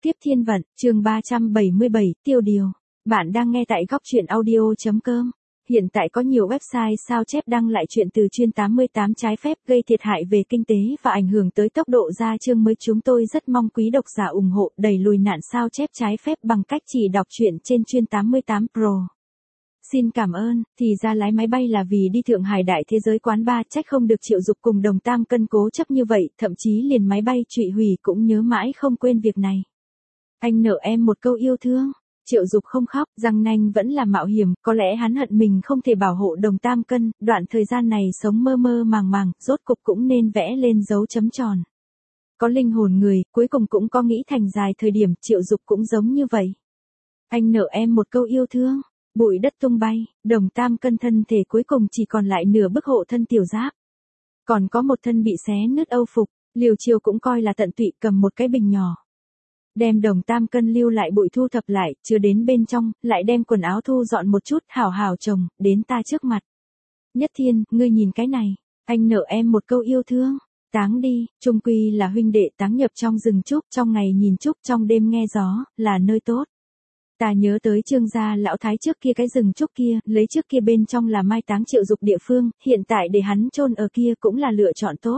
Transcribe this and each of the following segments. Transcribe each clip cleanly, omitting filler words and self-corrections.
Tiếp thiên vận, chương 377, tiêu điều. Bạn đang nghe tại góc truyện audio.com. Hiện tại có nhiều website sao chép đăng lại chuyện từ chuyên 88 trái phép gây thiệt hại về kinh tế và ảnh hưởng tới tốc độ ra chương mới. Chúng tôi rất mong quý độc giả ủng hộ đẩy lùi nạn sao chép trái phép bằng cách chỉ đọc truyện trên chuyên 88 Pro. Xin cảm ơn. Thì ra lái máy bay là vì đi Thượng Hải đại thế giới quán bar, trách không được Triệu Dục cùng Đồng Tam Cân cố chấp như vậy, thậm chí liền máy bay trụy hủy cũng nhớ mãi không quên việc này. Anh nợ em một câu yêu thương. Triệu Dục không khóc, răng nanh vẫn là mạo hiểm, có lẽ hắn hận mình không thể bảo hộ Đồng Tam Cân, đoạn thời gian này sống mơ mơ màng màng, rốt cục cũng nên vẽ lên dấu chấm tròn. Có linh hồn người, cuối cùng cũng có nghĩ thành dài thời điểm, Triệu Dục cũng giống như vậy. Anh nợ em một câu yêu thương. Bụi đất tung bay, Đồng Tam Cân thân thể cuối cùng chỉ còn lại nửa bức hộ thân tiểu giáp. Còn có một thân bị xé nứt âu phục, Liều Chiêu cũng coi là tận tụy cầm một cái bình nhỏ. Đem Đồng Tam Cân lưu lại bụi thu thập lại, chứa đến bên trong, lại đem quần áo thu dọn một chút, hảo hảo chồng, đến ta trước mặt. Nhất Thiên, ngươi nhìn cái này, anh nợ em một câu yêu thương. Táng đi, chung quy là huynh đệ táng nhập trong rừng trúc, trong ngày nhìn trúc, trong đêm nghe gió, là nơi tốt. Ta nhớ tới Trương gia lão thái trước kia cái rừng trúc kia, lấy trước kia bên trong là mai táng Triệu Dục địa phương, hiện tại để hắn chôn ở kia cũng là lựa chọn tốt.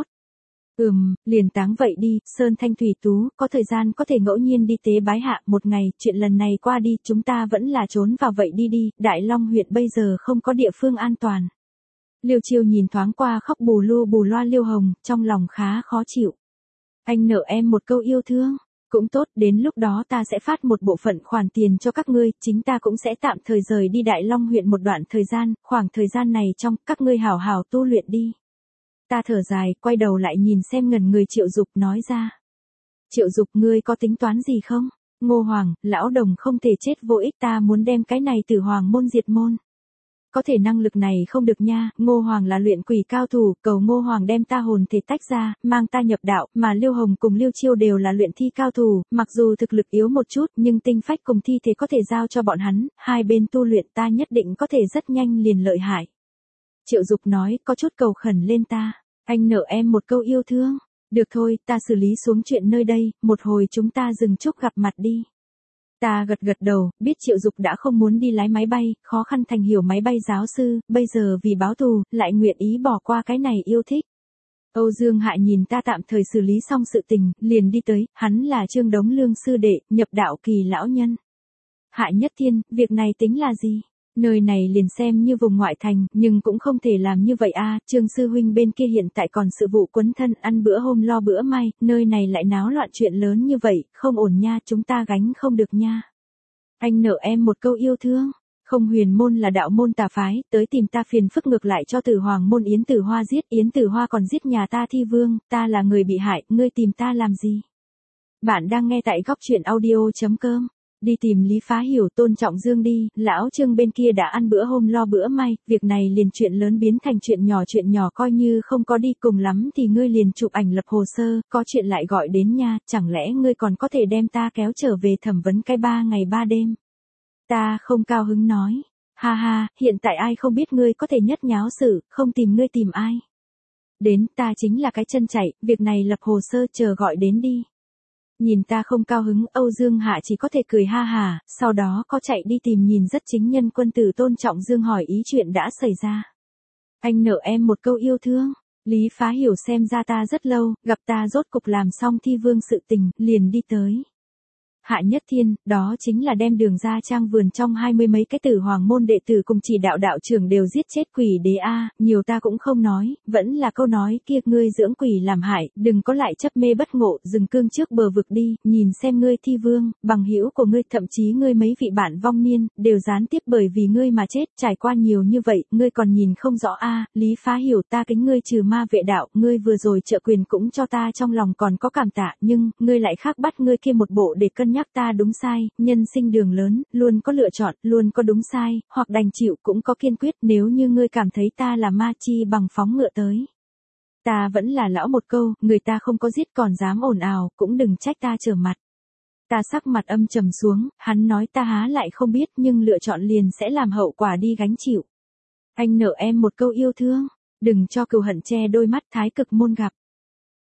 Liền táng vậy đi, Sơn Thanh Thủy Tú, có thời gian có thể ngẫu nhiên đi tế bái hạ một ngày, chuyện lần này qua đi, chúng ta vẫn là trốn vào vậy đi, Đại Long huyện bây giờ không có địa phương an toàn. Liêu Chiêu nhìn thoáng qua khóc bù loa Liêu Hồng, trong lòng khá khó chịu. Anh nợ em một câu yêu thương. Cũng tốt, đến lúc đó ta sẽ phát một bộ phận khoản tiền cho các ngươi, chính ta cũng sẽ tạm thời rời đi Đại Long huyện một đoạn thời gian, khoảng thời gian này trong, các ngươi hảo hảo tu luyện đi. Ta thở dài, quay đầu lại nhìn xem ngẩn người Triệu Dục nói ra. Triệu Dục, ngươi có tính toán gì không? Ngô Hoàng, lão Đồng không thể chết vô ích, ta muốn đem cái này Tử Hoàng môn diệt môn. Có thể năng lực này không được nha, Ngô Hoàng là luyện quỷ cao thủ, cầu Ngô Hoàng đem ta hồn thể tách ra, mang ta nhập đạo, mà Liêu Hồng cùng Liêu Chiêu đều là luyện thi cao thủ, mặc dù thực lực yếu một chút, nhưng tinh phách cùng thi thể có thể giao cho bọn hắn, hai bên tu luyện ta nhất định có thể rất nhanh liền lợi hại. Triệu Dục nói, có chút cầu khẩn lên ta, anh nợ em một câu yêu thương. Được thôi, ta xử lý xuống chuyện nơi đây, một hồi chúng ta dừng chút gặp mặt đi. Ta gật đầu, biết Triệu Dục đã không muốn đi lái máy bay, khó khăn thành hiểu máy bay giáo sư, bây giờ vì báo thù, lại nguyện ý bỏ qua cái này yêu thích. Âu Dương Hạ nhìn ta tạm thời xử lý xong sự tình, liền đi tới, hắn là Trương Đống Lương sư đệ, nhập đạo kỳ lão nhân. Hạ Nhất Thiên, việc này tính là gì? Nơi này liền xem như vùng ngoại thành, nhưng cũng không thể làm như vậy a. Trương sư huynh bên kia hiện tại còn sự vụ quấn thân, ăn bữa hôm lo bữa mai, nơi này lại náo loạn chuyện lớn như vậy, không ổn nha, chúng ta gánh không được nha. Anh nợ em một câu yêu thương. Không, Huyền môn là đạo môn tà phái, tới tìm ta phiền phức ngược lại cho Tử Hoàng môn Yến Tử Hoa giết, Yến Tử Hoa còn giết nhà ta Thi Vương, ta là người bị hại, ngươi tìm ta làm gì? Bạn đang nghe tại góc truyện audio.com. Đi tìm Lý Phá Hiểu, Tôn Trọng Dương đi, lão Trương bên kia đã ăn bữa hôm lo bữa may, việc này liền chuyện lớn biến thành chuyện nhỏ coi như không có đi, cùng lắm thì ngươi liền chụp ảnh lập hồ sơ, có chuyện lại gọi đến nha, chẳng lẽ ngươi còn có thể đem ta kéo trở về thẩm vấn cái 3 ngày 3 đêm. Ta không cao hứng nói, ha, hiện tại ai không biết ngươi có thể nhất nháo sự, không tìm ngươi tìm ai. Đến, ta chính là cái chân chạy, việc này lập hồ sơ chờ gọi đến đi. Nhìn ta không cao hứng, Âu Dương Hạ chỉ có thể cười ha hà, sau đó có chạy đi tìm nhìn rất chính nhân quân tử Tôn Trọng Dương hỏi ý chuyện đã xảy ra. Anh nợ em một câu yêu thương. Lý Phá Hiểu xem ra ta rất lâu, gặp ta rốt cục làm xong Thi Vương sự tình, liền đi tới. Hạ Nhất Thiên, đó chính là đem Đường Gia Trang vườn trong 20 mấy cái Tử Hoàng môn đệ tử cùng chỉ đạo đạo trưởng đều giết chết quỷ đế a, nhiều ta cũng không nói, vẫn là câu nói kia, ngươi dưỡng quỷ làm hại, đừng có lại chấp mê bất ngộ, dừng cương trước bờ vực đi, nhìn xem ngươi Thi Vương, bằng hữu của ngươi, thậm chí ngươi mấy vị bạn vong niên, đều gián tiếp bởi vì ngươi mà chết, trải qua nhiều như vậy, ngươi còn nhìn không rõ a. Lý Phá Hiểu, ta kính ngươi trừ ma vệ đạo, ngươi vừa rồi trợ quyền cũng cho ta trong lòng còn có cảm tạ, nhưng, ngươi lại khác bắt ngươi kia một bộ để cân nhắc ta đúng sai, nhân sinh đường lớn, luôn có lựa chọn, luôn có đúng sai, hoặc đành chịu cũng có kiên quyết, nếu như ngươi cảm thấy ta là ma chi bằng phóng ngựa tới. Ta vẫn là lão một câu, người ta không có giết còn dám ồn ào, cũng đừng trách ta trở mặt. Ta sắc mặt âm trầm xuống, hắn nói ta há lại không biết nhưng lựa chọn liền sẽ làm hậu quả đi gánh chịu. Anh nợ em một câu yêu thương, đừng cho cừu hận che đôi mắt, Thái Cực môn gặp.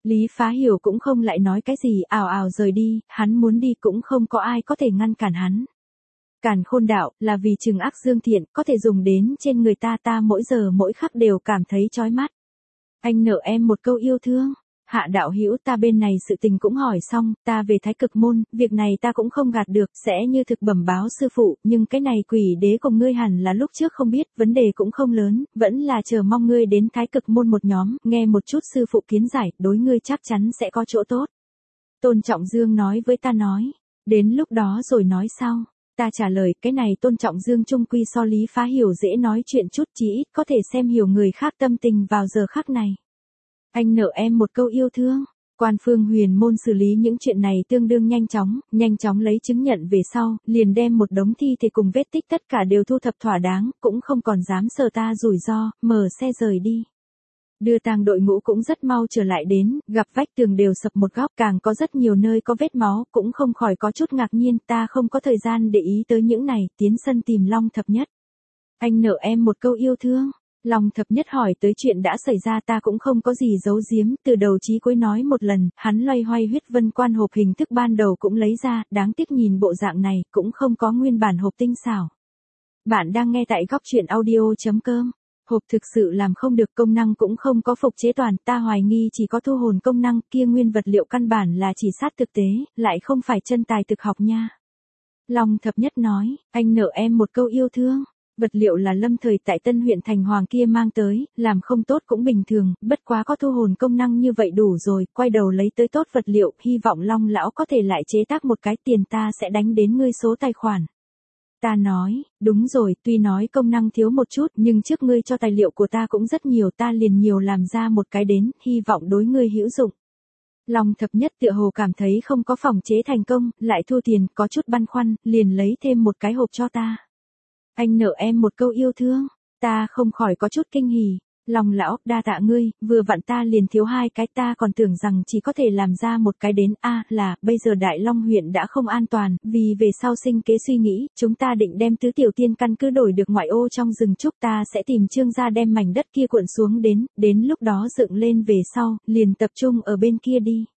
Lý Phá Hiểu cũng không lại nói cái gì, ào ào rời đi, hắn muốn đi cũng không có ai có thể ngăn cản hắn. Càn Khôn đạo, là vì trừng ác dương thiện, có thể dùng đến trên người ta, ta mỗi giờ mỗi khắc đều cảm thấy chói mắt. Anh nợ em một câu yêu thương. Hạ đạo hữu, ta bên này sự tình cũng hỏi xong, ta về Thái Cực môn, việc này ta cũng không gạt được, sẽ như thực bẩm báo sư phụ, nhưng cái này Quỷ Đế cùng ngươi hẳn là lúc trước không biết, vấn đề cũng không lớn, vẫn là chờ mong ngươi đến Thái Cực môn một nhóm, nghe một chút sư phụ kiến giải, đối ngươi chắc chắn sẽ có chỗ tốt. Tôn Trọng Dương nói với ta nói, đến lúc đó rồi nói sau. Ta trả lời, cái này Tôn Trọng Dương trung quy so Lý Phá Hiểu dễ nói chuyện chút, chí ít có thể xem hiểu người khác tâm tình vào giờ khắc này. Anh nợ em một câu yêu thương. Quan Phương Huyền môn xử lý những chuyện này tương đương nhanh chóng lấy chứng nhận về sau, liền đem một đống thi thể cùng vết tích tất cả đều thu thập thỏa đáng, cũng không còn dám sợ ta rủi ro, mở xe rời đi. Đưa tang đội ngũ cũng rất mau trở lại đến, gặp vách tường đều sập một góc, càng có rất nhiều nơi có vết máu, cũng không khỏi có chút ngạc nhiên, ta không có thời gian để ý tới những này, tiến sân tìm Long Thập Nhất. Anh nợ em một câu yêu thương. Long Thập Nhất hỏi tới chuyện đã xảy ra, ta cũng không có gì giấu giếm, từ đầu chí cuối nói một lần, hắn loay hoay huyết vân quan hộp hình thức ban đầu cũng lấy ra, đáng tiếc nhìn bộ dạng này, cũng không có nguyên bản hộp tinh xảo. Bạn đang nghe tại góc truyện audio.com. Hộp thực sự làm không được, công năng cũng không có phục chế toàn, ta hoài nghi chỉ có thu hồn công năng, kia nguyên vật liệu căn bản là chỉ sát thực tế, lại không phải chân tài thực học nha. Long Thập Nhất nói, anh nợ em một câu yêu thương. Vật liệu là lâm thời tại Tân huyện Thành Hoàng kia mang tới, làm không tốt cũng bình thường, bất quá có thu hồn công năng như vậy đủ rồi, quay đầu lấy tới tốt vật liệu, hy vọng Long lão có thể lại chế tác một cái, tiền ta sẽ đánh đến ngươi số tài khoản. Ta nói, đúng rồi, tuy nói công năng thiếu một chút, nhưng trước ngươi cho tài liệu của ta cũng rất nhiều, ta liền nhiều làm ra một cái đến, hy vọng đối ngươi hữu dụng. Long Thập Nhất tựa hồ cảm thấy không có phòng chế thành công, lại thu tiền, có chút băn khoăn, liền lấy thêm một cái hộp cho ta. Anh nợ em một câu yêu thương, ta không khỏi có chút kinh hỉ. Long lão, đa tạ ngươi, vừa vặn ta liền thiếu hai cái, ta còn tưởng rằng chỉ có thể làm ra một cái đến, bây giờ Đại Long huyện đã không an toàn, vì về sau sinh kế suy nghĩ, chúng ta định đem tứ tiểu tiên căn cứ đổi được ngoại ô trong rừng trúc, ta sẽ tìm Trương gia đem mảnh đất kia cuộn xuống đến lúc đó dựng lên về sau, liền tập trung ở bên kia đi.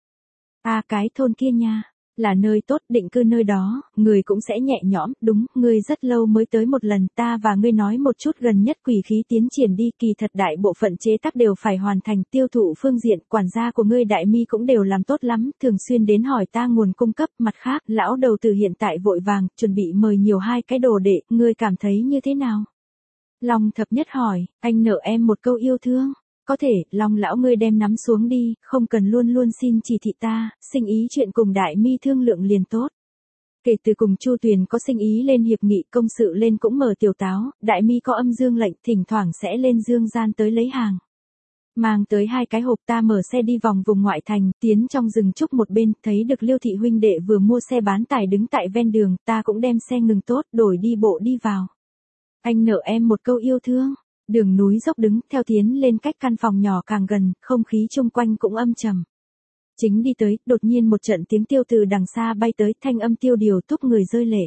Cái thôn kia nha. Là nơi tốt, định cư nơi đó, người cũng sẽ nhẹ nhõm, đúng, ngươi rất lâu mới tới một lần, ta và ngươi nói một chút gần nhất quỷ khí tiến triển đi, kỳ thật đại bộ phận chế tác đều phải hoàn thành, tiêu thụ phương diện, quản gia của ngươi Đại Mi cũng đều làm tốt lắm, thường xuyên đến hỏi ta nguồn cung cấp, mặt khác, lão đầu tử hiện tại vội vàng, chuẩn bị mời nhiều hai cái đồ đệ, ngươi cảm thấy như thế nào? Long Thập Nhất hỏi, anh nợ em một câu yêu thương. Có thể, Long lão ngươi đem nắm xuống đi, không cần luôn luôn xin chỉ thị ta, sinh ý chuyện cùng Đại Mi thương lượng liền tốt. Kể từ cùng Chu Tuyền có sinh ý lên hiệp nghị, công sự lên cũng mở tiểu táo, Đại Mi có âm dương lệnh, thỉnh thoảng sẽ lên dương gian tới lấy hàng. Mang tới hai cái hộp, ta mở xe đi vòng vùng ngoại thành, tiến trong rừng trúc một bên, thấy được Liêu thị huynh đệ vừa mua xe bán tải đứng tại ven đường, ta cũng đem xe ngừng tốt, đổi đi bộ đi vào. Anh nợ em một câu yêu thương. Đường núi dốc đứng, theo tiến lên cách căn phòng nhỏ càng gần, không khí chung quanh cũng âm trầm. Chính đi tới, đột nhiên một trận tiếng tiêu từ đằng xa bay tới, thanh âm tiêu điều thúc người rơi lệ.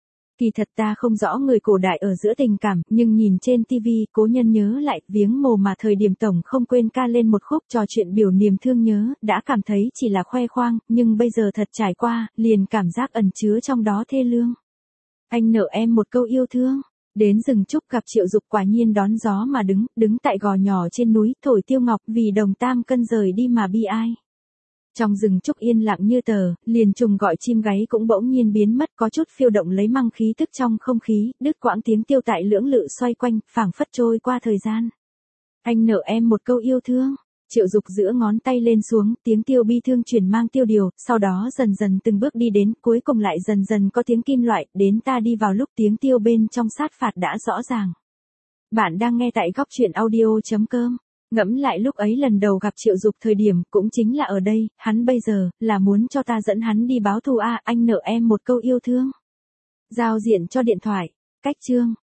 Kỳ thật ta không rõ người cổ đại ở giữa tình cảm, nhưng nhìn trên tivi, cố nhân nhớ lại, viếng mồ mà thời điểm tổng không quên ca lên một khúc trò chuyện biểu niềm thương nhớ, đã cảm thấy chỉ là khoe khoang, nhưng bây giờ thật trải qua, liền cảm giác ẩn chứa trong đó thê lương. Anh nợ em một câu yêu thương. Đến rừng trúc gặp Triệu Dục quả nhiên đón gió mà đứng tại gò nhỏ trên núi, thổi tiêu ngọc, vì đồng tam cân rời đi mà bi ai. Trong rừng trúc yên lặng như tờ, liền trùng gọi chim gáy cũng bỗng nhiên biến mất, có chút phiêu động lấy mang khí tức trong không khí, đứt quãng tiếng tiêu tại lưỡng lự xoay quanh, phảng phất trôi qua thời gian. Anh nợ em một câu yêu thương. Triệu Dục giữa ngón tay lên xuống, tiếng tiêu bi thương chuyển mang tiêu điều, sau đó dần dần từng bước đi đến, cuối cùng lại dần dần có tiếng kim loại, đến ta đi vào lúc tiếng tiêu bên trong sát phạt đã rõ ràng. Bạn đang nghe tại góc truyện audio.com. Ngẫm lại lúc ấy lần đầu gặp Triệu Dục thời điểm, cũng chính là ở đây, hắn bây giờ, là muốn cho ta dẫn hắn đi báo thù anh nợ em một câu yêu thương. Giao diện cho điện thoại. Cách chương.